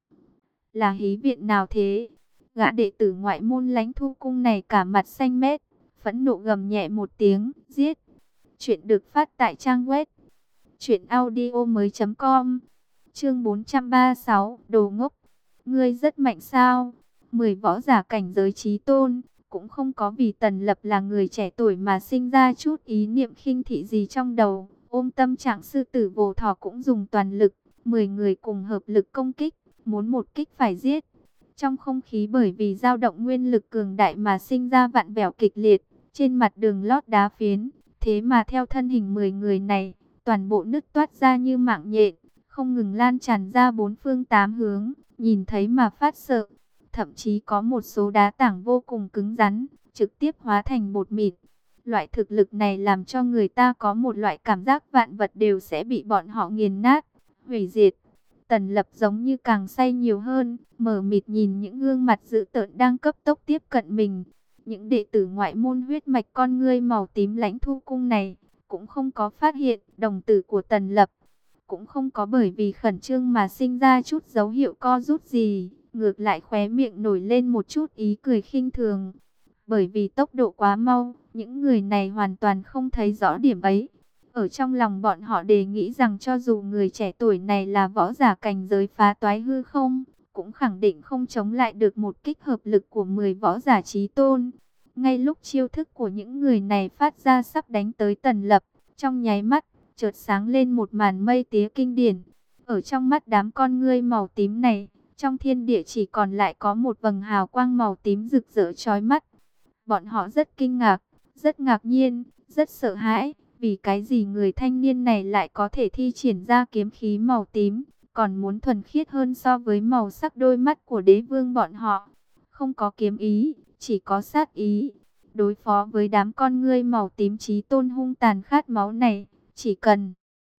Là hí viện nào thế? Gã đệ tử ngoại môn Lãnh Thu Cung này cả mặt xanh mét, phẫn nộ gầm nhẹ một tiếng: giết! Chuyện được phát tại trang web truyện audio mới chấm com. Chương bốn trăm ba mươi sáu, đồ ngốc. Ngươi rất mạnh sao? Mười võ giả cảnh giới chí tôn, cũng không có vì Tần Lập là người trẻ tuổi mà sinh ra chút ý niệm khinh thị gì trong đầu. Ôm tâm trạng sư tử vô thỏ cũng dùng toàn lực, mười người cùng hợp lực công kích, muốn một kích phải giết. Trong không khí bởi vì dao động nguyên lực cường đại mà sinh ra vặn vẹo kịch liệt, trên mặt đường lót đá phiến, thế mà theo thân hình mười người này, toàn bộ nứt toát ra như mạng nhện, không ngừng lan tràn ra bốn phương tám hướng, nhìn thấy mà phát sợ. Thậm chí có một số đá tảng vô cùng cứng rắn, trực tiếp hóa thành bột mịn. Loại thực lực này làm cho người ta có một loại cảm giác vạn vật đều sẽ bị bọn họ nghiền nát, hủy diệt. Tần Lập giống như càng say nhiều hơn, mờ mịt nhìn những gương mặt dữ tợn đang cấp tốc tiếp cận mình. Những đệ tử ngoại môn huyết mạch con ngươi màu tím Lãnh Thu Cung này cũng không có phát hiện đồng tử của Tần Lập, cũng không có bởi vì khẩn trương mà sinh ra chút dấu hiệu co rút gì, ngược lại khóe miệng nổi lên một chút ý cười khinh thường. Bởi vì tốc độ quá mau, những người này hoàn toàn không thấy rõ điểm ấy. Ở trong lòng bọn họ đề nghĩ rằng cho dù người trẻ tuổi này là võ giả cảnh giới phá toái hư không, cũng khẳng định không chống lại được một kích hợp lực của mười võ giả chí tôn. Ngay lúc chiêu thức của những người này phát ra sắp đánh tới Tần Lập, trong nháy mắt, chợt sáng lên một màn mây tía kinh điển. Ở trong mắt đám con ngươi màu tím này, trong thiên địa chỉ còn lại có một vầng hào quang màu tím rực rỡ chói mắt. Bọn họ rất kinh ngạc, rất ngạc nhiên, rất sợ hãi, vì cái gì người thanh niên này lại có thể thi triển ra kiếm khí màu tím, còn muốn thuần khiết hơn so với màu sắc đôi mắt của đế vương bọn họ. Không có kiếm ý, chỉ có sát ý. Đối phó với đám con ngươi màu tím chí tôn hung tàn khát máu này, chỉ cần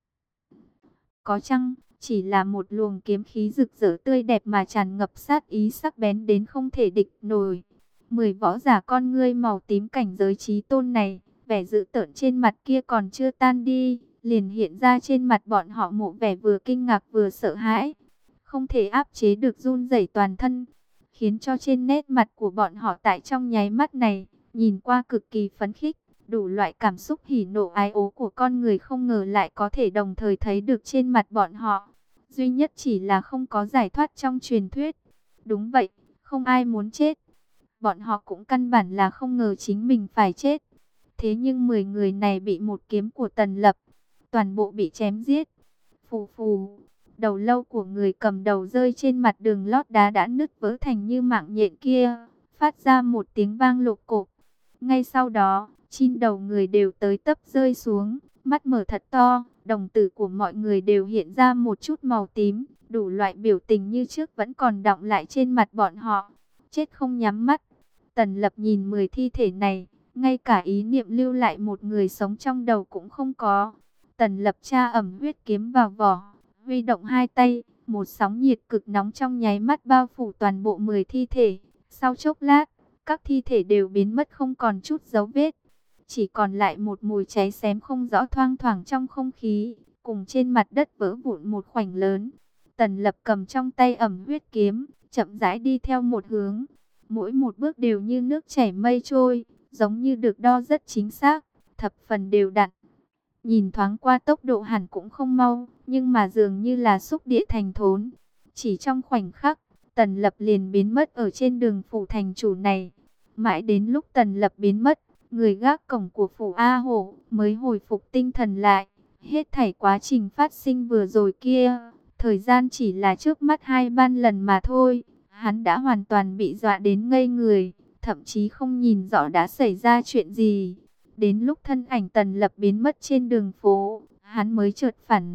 có chăng chỉ là một luồng kiếm khí rực rỡ tươi đẹp mà tràn ngập sát ý sắc bén đến không thể địch nổi. Mười võ giả con ngươi màu tím cảnh giới chí tôn này, vẻ dữ tợn trên mặt kia còn chưa tan đi, liền hiện ra trên mặt bọn họ một vẻ vừa kinh ngạc vừa sợ hãi, không thể áp chế được run rẩy toàn thân, khiến cho trên nét mặt của bọn họ tại trong nháy mắt này, nhìn qua cực kỳ phấn khích. Đủ loại cảm xúc hỉ nộ ái ố của con người không ngờ lại có thể đồng thời thấy được trên mặt bọn họ. Duy nhất chỉ là không có giải thoát trong truyền thuyết. Đúng vậy, không ai muốn chết. Bọn họ cũng căn bản là không ngờ chính mình phải chết. Thế nhưng mười người này bị một kiếm của Tần Lập, toàn bộ bị chém giết. Phù phù, đầu lâu của người cầm đầu rơi trên mặt đường lót đá đã nứt vỡ thành như mạng nhện kia, phát ra một tiếng vang lục cộp. Ngay sau đó, chín đầu người đều tới tấp rơi xuống, mắt mở thật to, đồng tử của mọi người đều hiện ra một chút màu tím, đủ loại biểu tình như trước vẫn còn đọng lại trên mặt bọn họ. Chết không nhắm mắt. Tần Lập nhìn mười thi thể này, ngay cả ý niệm lưu lại một người sống trong đầu cũng không có. Tần Lập tra ẩm huyết kiếm vào vỏ, huy động hai tay, một sóng nhiệt cực nóng trong nháy mắt bao phủ toàn bộ mười thi thể. Sau chốc lát, các thi thể đều biến mất không còn chút dấu vết. Chỉ còn lại một mùi cháy xém không rõ thoang thoảng trong không khí, cùng trên mặt đất vỡ vụn một khoảnh lớn. Tần Lập cầm trong tay ẩm huyết kiếm, chậm rãi đi theo một hướng. Mỗi một bước đều như nước chảy mây trôi, giống như được đo rất chính xác, thập phần đều đặn. Nhìn thoáng qua tốc độ hẳn cũng không mau, nhưng mà dường như là xúc địa thành thốn. Chỉ trong khoảnh khắc, Tần Lập liền biến mất ở trên đường phủ thành chủ này. Mãi đến lúc Tần Lập biến mất, người gác cổng của phủ A Hổ mới hồi phục tinh thần lại. Hết thảy quá trình phát sinh vừa rồi kia, thời gian chỉ là trước mắt hai ban lần mà thôi. Hắn đã hoàn toàn bị dọa đến ngây người, thậm chí không nhìn rõ đã xảy ra chuyện gì. Đến lúc thân ảnh Tần Lập biến mất trên đường phố, hắn mới chợt phản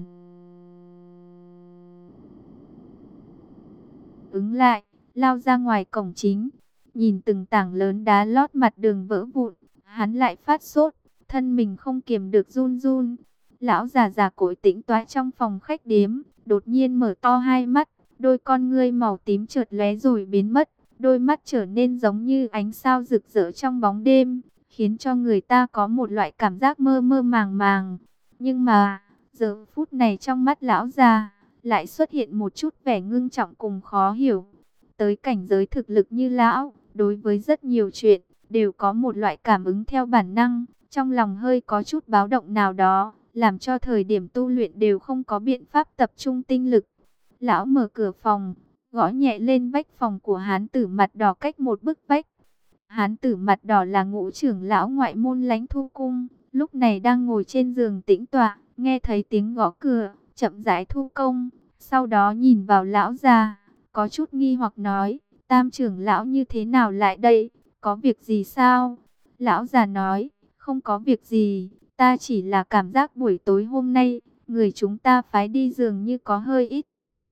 ứng lại, lao ra ngoài cổng chính, nhìn từng tảng lớn đá lót mặt đường vỡ vụn, hắn lại phát sốt, thân mình không kiềm được run run. Lão già già cỗi tĩnh tọa trong phòng khách điếm, đột nhiên mở to hai mắt, đôi con ngươi màu tím chợt lóe rồi biến mất, đôi mắt trở nên giống như ánh sao rực rỡ trong bóng đêm, khiến cho người ta có một loại cảm giác mơ mơ màng màng. Nhưng mà, giờ phút này trong mắt lão già lại xuất hiện một chút vẻ ngưng trọng cùng khó hiểu. Tới cảnh giới thực lực như lão, đối với rất nhiều chuyện đều có một loại cảm ứng theo bản năng, trong lòng hơi có chút báo động nào đó, làm cho thời điểm tu luyện đều không có biện pháp tập trung tinh lực. Lão mở cửa phòng, gõ nhẹ lên vách phòng của hán tử mặt đỏ cách một bức vách. Hán tử mặt đỏ là ngũ trưởng lão ngoại môn Lãnh Thu Cung, lúc này đang ngồi trên giường tĩnh tọa, nghe thấy tiếng gõ cửa, chậm rãi thu công, sau đó nhìn vào lão già, có chút nghi hoặc nói, Tam trưởng lão như thế nào lại đây, có việc gì sao? Lão già nói, không có việc gì, ta chỉ là cảm giác buổi tối hôm nay, người chúng ta phái đi dường như có hơi ít.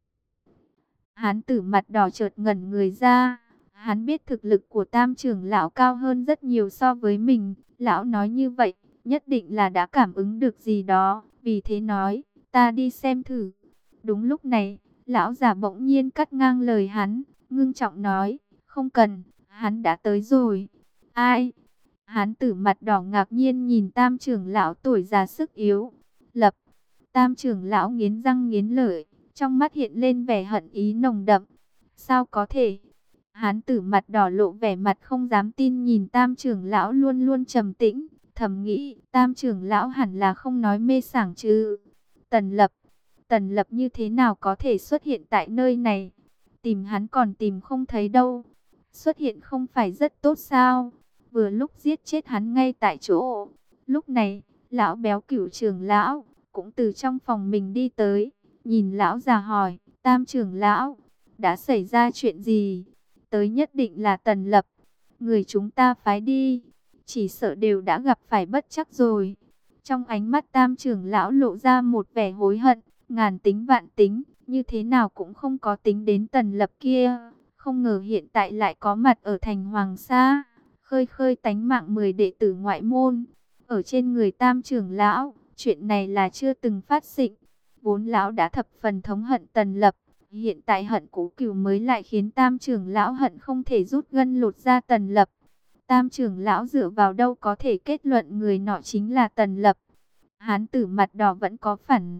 Hán tử mặt đỏ chợt ngẩn người ra, hắn biết thực lực của Tam trưởng lão cao hơn rất nhiều so với mình, lão nói như vậy, nhất định là đã cảm ứng được gì đó, vì thế nói, ta đi xem thử. Đúng lúc này, lão già bỗng nhiên cắt ngang lời hắn, ngưng trọng nói, không cần, hắn đã tới rồi. Ai? Hán tử mặt đỏ ngạc nhiên nhìn Tam trưởng lão tuổi già sức yếu. Lập, Tam trưởng lão nghiến răng nghiến lợi, trong mắt hiện lên vẻ hận ý nồng đậm. Sao có thể? Hán tử mặt đỏ lộ vẻ mặt không dám tin nhìn Tam trưởng lão luôn luôn trầm tĩnh, thầm nghĩ, Tam trưởng lão hẳn là không nói mê sảng chứ. Tần Lập, Tần Lập như thế nào có thể xuất hiện tại nơi này? Tìm hắn còn tìm không thấy đâu. Xuất hiện không phải rất tốt sao? Vừa lúc giết chết hắn ngay tại chỗ. Lúc này, lão béo cửu trưởng lão cũng từ trong phòng mình đi tới, nhìn lão già hỏi, Tam trưởng lão, đã xảy ra chuyện gì? Tới nhất định là Tần Lập, người chúng ta phái đi, chỉ sợ đều đã gặp phải bất trắc rồi. Trong ánh mắt Tam trưởng lão lộ ra một vẻ hối hận, ngàn tính vạn tính, như thế nào cũng không có tính đến Tần Lập kia, không ngờ hiện tại lại có mặt ở thành Hoàng Sa, khơi khơi tánh mạng mười đệ tử ngoại môn. Ở trên người Tam trưởng lão, chuyện này là chưa từng phát sinh. Vốn lão đã thập phần thống hận Tần Lập, hiện tại hận cũ cừu mới lại khiến Tam trưởng lão hận không thể rút gân lột ra Tần Lập. Tam trưởng lão dựa vào đâu có thể kết luận người nọ chính là Tần Lập? Hán tử mặt đỏ vẫn có phản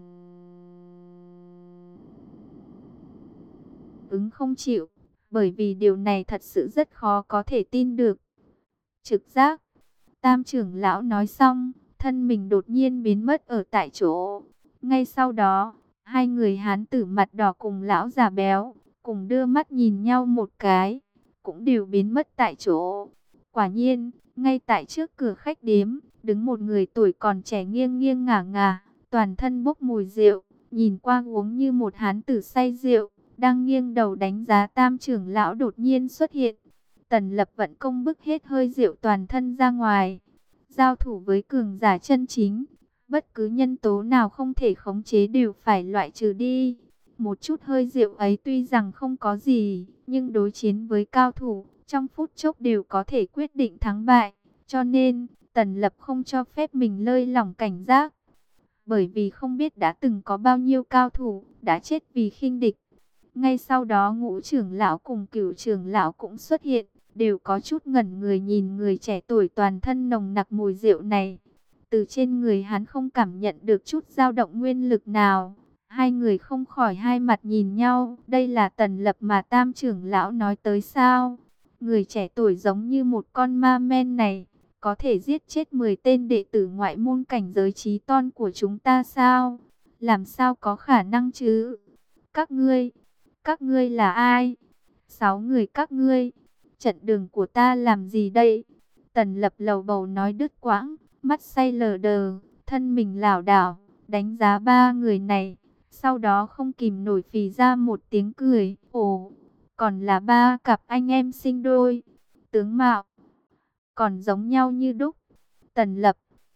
ứng không chịu, bởi vì điều này thật sự rất khó có thể tin được. Trực giác. Tam trưởng lão nói xong, thân mình đột nhiên biến mất ở tại chỗ. Ngay sau đó, hai người hán tử mặt đỏ cùng lão già béo, cùng đưa mắt nhìn nhau một cái, cũng đều biến mất tại chỗ. Quả nhiên, ngay tại trước cửa khách điếm, đứng một người tuổi còn trẻ nghiêng nghiêng ngả ngả, toàn thân bốc mùi rượu, nhìn qua uống như một hán tử say rượu, đang nghiêng đầu đánh giá Tam trưởng lão đột nhiên xuất hiện. Tần Lập vận công bức hết hơi rượu toàn thân ra ngoài. Giao thủ với cường giả chân chính, bất cứ nhân tố nào không thể khống chế đều phải loại trừ đi. Một chút hơi rượu ấy tuy rằng không có gì, nhưng đối chiến với cao thủ, trong phút chốc đều có thể quyết định thắng bại. Cho nên, Tần Lập không cho phép mình lơi lỏng cảnh giác. Bởi vì không biết đã từng có bao nhiêu cao thủ đã chết vì khinh địch. Ngay sau đó ngũ trưởng lão cùng cửu trưởng lão cũng xuất hiện, đều có chút ngẩn người nhìn người trẻ tuổi toàn thân nồng nặc mùi rượu này. Từ trên người hắn không cảm nhận được chút dao động nguyên lực nào. Hai người không khỏi hai mặt nhìn nhau. Đây là Tần Lập mà Tam trưởng lão nói tới sao? Người trẻ tuổi giống như một con ma men này, có thể giết chết mười tên đệ tử ngoại môn cảnh giới chí tôn của chúng ta sao? Làm sao có khả năng chứ? Các ngươi, các ngươi là ai? Sáu người các ngươi, trận đường của ta làm gì đây? Tần Lập lầu bầu nói đứt quãng, mắt say lờ đờ, thân mình lảo đảo, đánh giá ba người này. Sau đó không kìm nổi phì ra một tiếng cười. Ồ, còn là ba cặp anh em sinh đôi. Tướng mạo còn giống nhau như đúc. Tần Lập,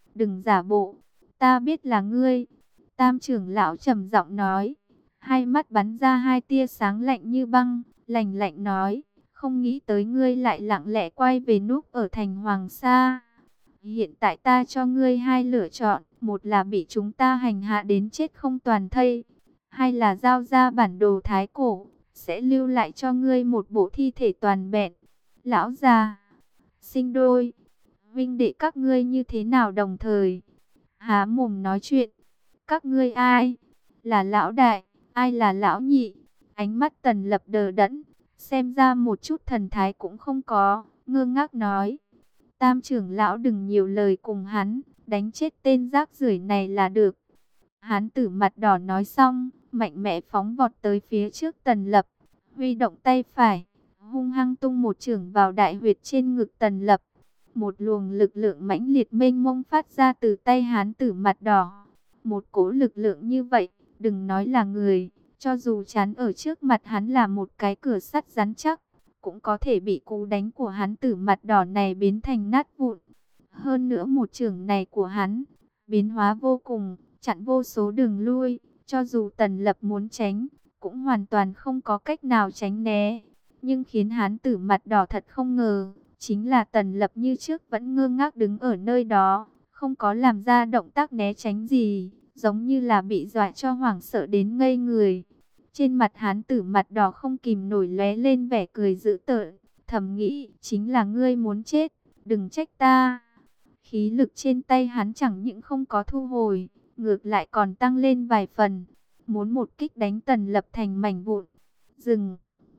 đừng giả bộ, ta biết là ngươi. Tam trưởng lão trầm giọng nói, hai mắt bắn ra hai tia sáng lạnh như băng, lạnh lạnh nói, không nghĩ tới ngươi lại lặng lẽ quay về núp ở thành Hoàng Sa. Hiện tại ta cho ngươi hai lựa chọn, một là bị chúng ta hành hạ đến chết không toàn thây, hai là giao ra bản đồ thái cổ, sẽ lưu lại cho ngươi một bộ thi thể toàn vẹn. Lão già, sinh đôi, vinh đệ các ngươi như thế nào đồng thời há mồm nói chuyện. Các ngươi ai là lão đại, ai là lão nhị? Ánh mắt Tần Lập đờ đẫn, xem ra một chút thần thái cũng không có, ngơ ngác nói. Tam trưởng lão đừng nhiều lời cùng hắn, đánh chết tên rác rưởi này là được. Hán tử mặt đỏ nói xong, mạnh mẽ phóng vọt tới phía trước Tần Lập, huy động tay phải, hung hăng tung một chưởng vào đại huyệt trên ngực Tần Lập. Một luồng lực lượng mãnh liệt mênh mông phát ra từ tay hán tử mặt đỏ. Một cỗ lực lượng như vậy, đừng nói là người, cho dù chắn ở trước mặt hắn là một cái cửa sắt rắn chắc, cũng có thể bị cú đánh của hắn tử mặt đỏ này biến thành nát vụn. Hơn nữa một chưởng này của hắn, biến hóa vô cùng, chặn vô số đường lui, cho dù Tần Lập muốn tránh, cũng hoàn toàn không có cách nào tránh né. Nhưng khiến hắn tử mặt đỏ thật không ngờ, chính là Tần Lập như trước vẫn ngơ ngác đứng ở nơi đó, không có làm ra động tác né tránh gì, giống như là bị dọa cho hoảng sợ đến ngây người. Trên mặt hắn tử mặt đỏ không kìm nổi lóe lên vẻ cười dữ tợn, thầm nghĩ, chính là ngươi muốn chết, đừng trách ta. Khí lực trên tay hắn chẳng những không có thu hồi, ngược lại còn tăng lên vài phần, muốn một kích đánh Tần Lập thành mảnh vụn. Dừng!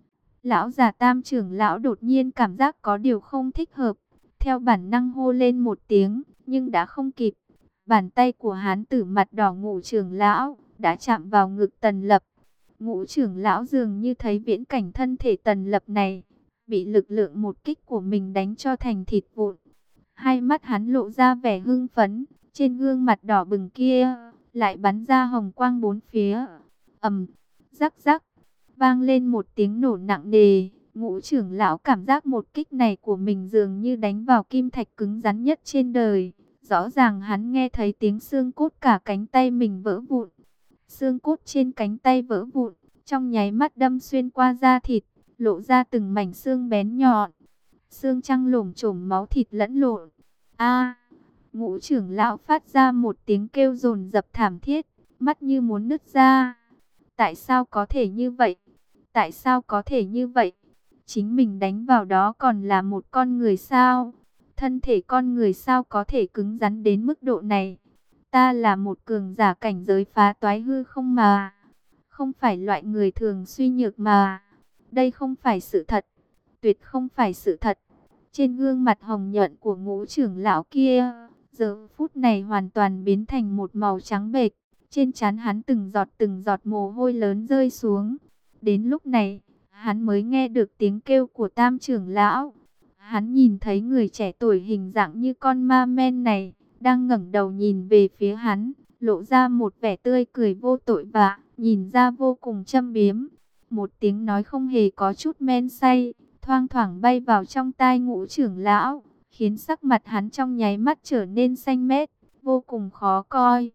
Lão già Tam trưởng lão đột nhiên cảm giác có điều không thích hợp, theo bản năng hô lên một tiếng, nhưng đã không kịp. Bàn tay của hán tử mặt đỏ Ngũ trưởng lão đã chạm vào ngực Tần Lập. Ngũ trưởng lão dường như thấy viễn cảnh thân thể Tần Lập này bị lực lượng một kích của mình đánh cho thành thịt vụn. Hai mắt hắn lộ ra vẻ hưng phấn, trên gương mặt đỏ bừng kia lại bắn ra hồng quang bốn phía. Ầm, rắc rắc, vang lên một tiếng nổ nặng nề. Ngũ trưởng lão cảm giác một kích này của mình dường như đánh vào kim thạch cứng rắn nhất trên đời. Rõ ràng hắn nghe thấy tiếng xương cốt cả cánh tay mình vỡ vụn. Xương cốt trên cánh tay vỡ vụn, trong nháy mắt đâm xuyên qua da thịt, lộ ra từng mảnh xương bén nhọn. Xương trăng lổm chổm, máu thịt lẫn lộn. A! Ngũ trưởng lão phát ra một tiếng kêu dồn dập thảm thiết, mắt như muốn nứt ra. Tại sao có thể như vậy? Tại sao có thể như vậy? Chính mình đánh vào đó còn là một con người sao? Thân thể con người sao có thể cứng rắn đến mức độ này? Ta là một cường giả cảnh giới phá toái hư không mà. Không phải loại người thường suy nhược mà. Đây không phải sự thật. Tuyệt không phải sự thật. Trên gương mặt hồng nhuận của Ngũ trưởng lão kia, giờ phút này hoàn toàn biến thành một màu trắng bệch. Trên trán hắn từng giọt từng giọt mồ hôi lớn rơi xuống. Đến lúc này, hắn mới nghe được tiếng kêu của Tam trưởng lão. Hắn nhìn thấy người trẻ tuổi hình dạng như con ma men này, đang ngẩng đầu nhìn về phía hắn, lộ ra một vẻ tươi cười vô tội vạ, nhìn ra vô cùng châm biếm. Một tiếng nói không hề có chút men say, thoang thoảng bay vào trong tai Ngũ trưởng lão, khiến sắc mặt hắn trong nháy mắt trở nên xanh mét, vô cùng khó coi.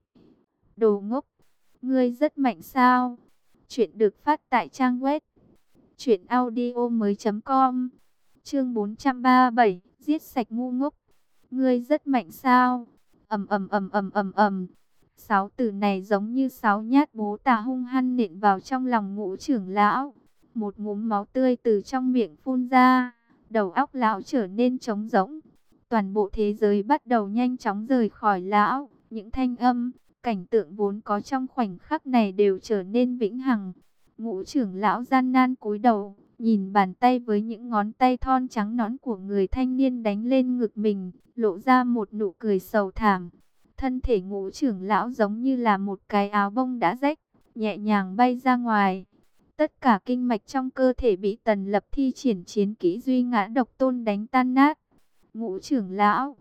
Đồ ngốc, ngươi rất mạnh sao? Chuyện được phát tại trang web truyện audio mới.com. Chương bốn trăm ba mươi bảy, giết sạch ngu ngốc. Ngươi rất mạnh sao? Ầm ầm ầm ầm ầm ầm. Sáu từ này giống như sáu nhát bố tà hung hăng nện vào trong lòng Ngũ trưởng lão. Một ngụm máu tươi từ trong miệng phun ra, đầu óc lão trở nên trống rỗng. Toàn bộ thế giới bắt đầu nhanh chóng rời khỏi lão, những thanh âm, cảnh tượng vốn có trong khoảnh khắc này đều trở nên vĩnh hằng. Ngũ trưởng lão gian nan cúi đầu, nhìn bàn tay với những ngón tay thon trắng nõn của người thanh niên đánh lên ngực mình, lộ ra một nụ cười sầu thảm. Thân thể Ngũ trưởng lão giống như là một cái áo bông đã rách, nhẹ nhàng bay ra ngoài. Tất cả kinh mạch trong cơ thể bị Tần Lập thi triển chiến kỹ duy ngã độc tôn đánh tan nát. Ngũ trưởng lão,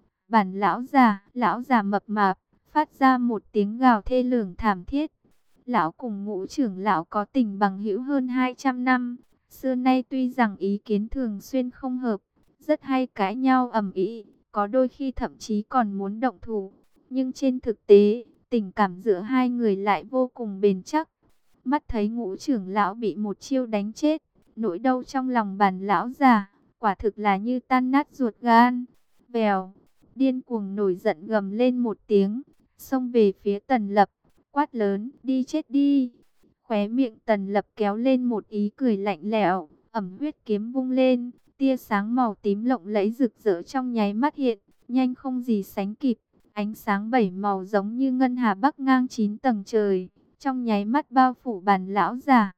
bản lão già, lão già mập mạp, phát ra một tiếng gào thê lương thảm thiết. Lão cùng Ngũ trưởng lão có tình bằng hữu hơn hai trăm năm. Xưa nay tuy rằng ý kiến thường xuyên không hợp, rất hay cãi nhau ầm ĩ, có đôi khi thậm chí còn muốn động thủ. Nhưng trên thực tế, tình cảm giữa hai người lại vô cùng bền chắc. Mắt thấy Ngũ trưởng lão bị một chiêu đánh chết, nỗi đau trong lòng Bàn lão già quả thực là như tan nát ruột gan. Vèo, điên cuồng nổi giận gầm lên một tiếng, xông về phía Tần Lập, quát lớn, đi chết đi. Khóe miệng Tần Lập kéo lên một ý cười lạnh lẽo, ẩm huyết kiếm vung lên, tia sáng màu tím lộng lẫy rực rỡ trong nháy mắt hiện, nhanh không gì sánh kịp. Ánh sáng bảy màu giống như ngân hà bắc ngang chín tầng trời, trong nháy mắt bao phủ Bàn lão già.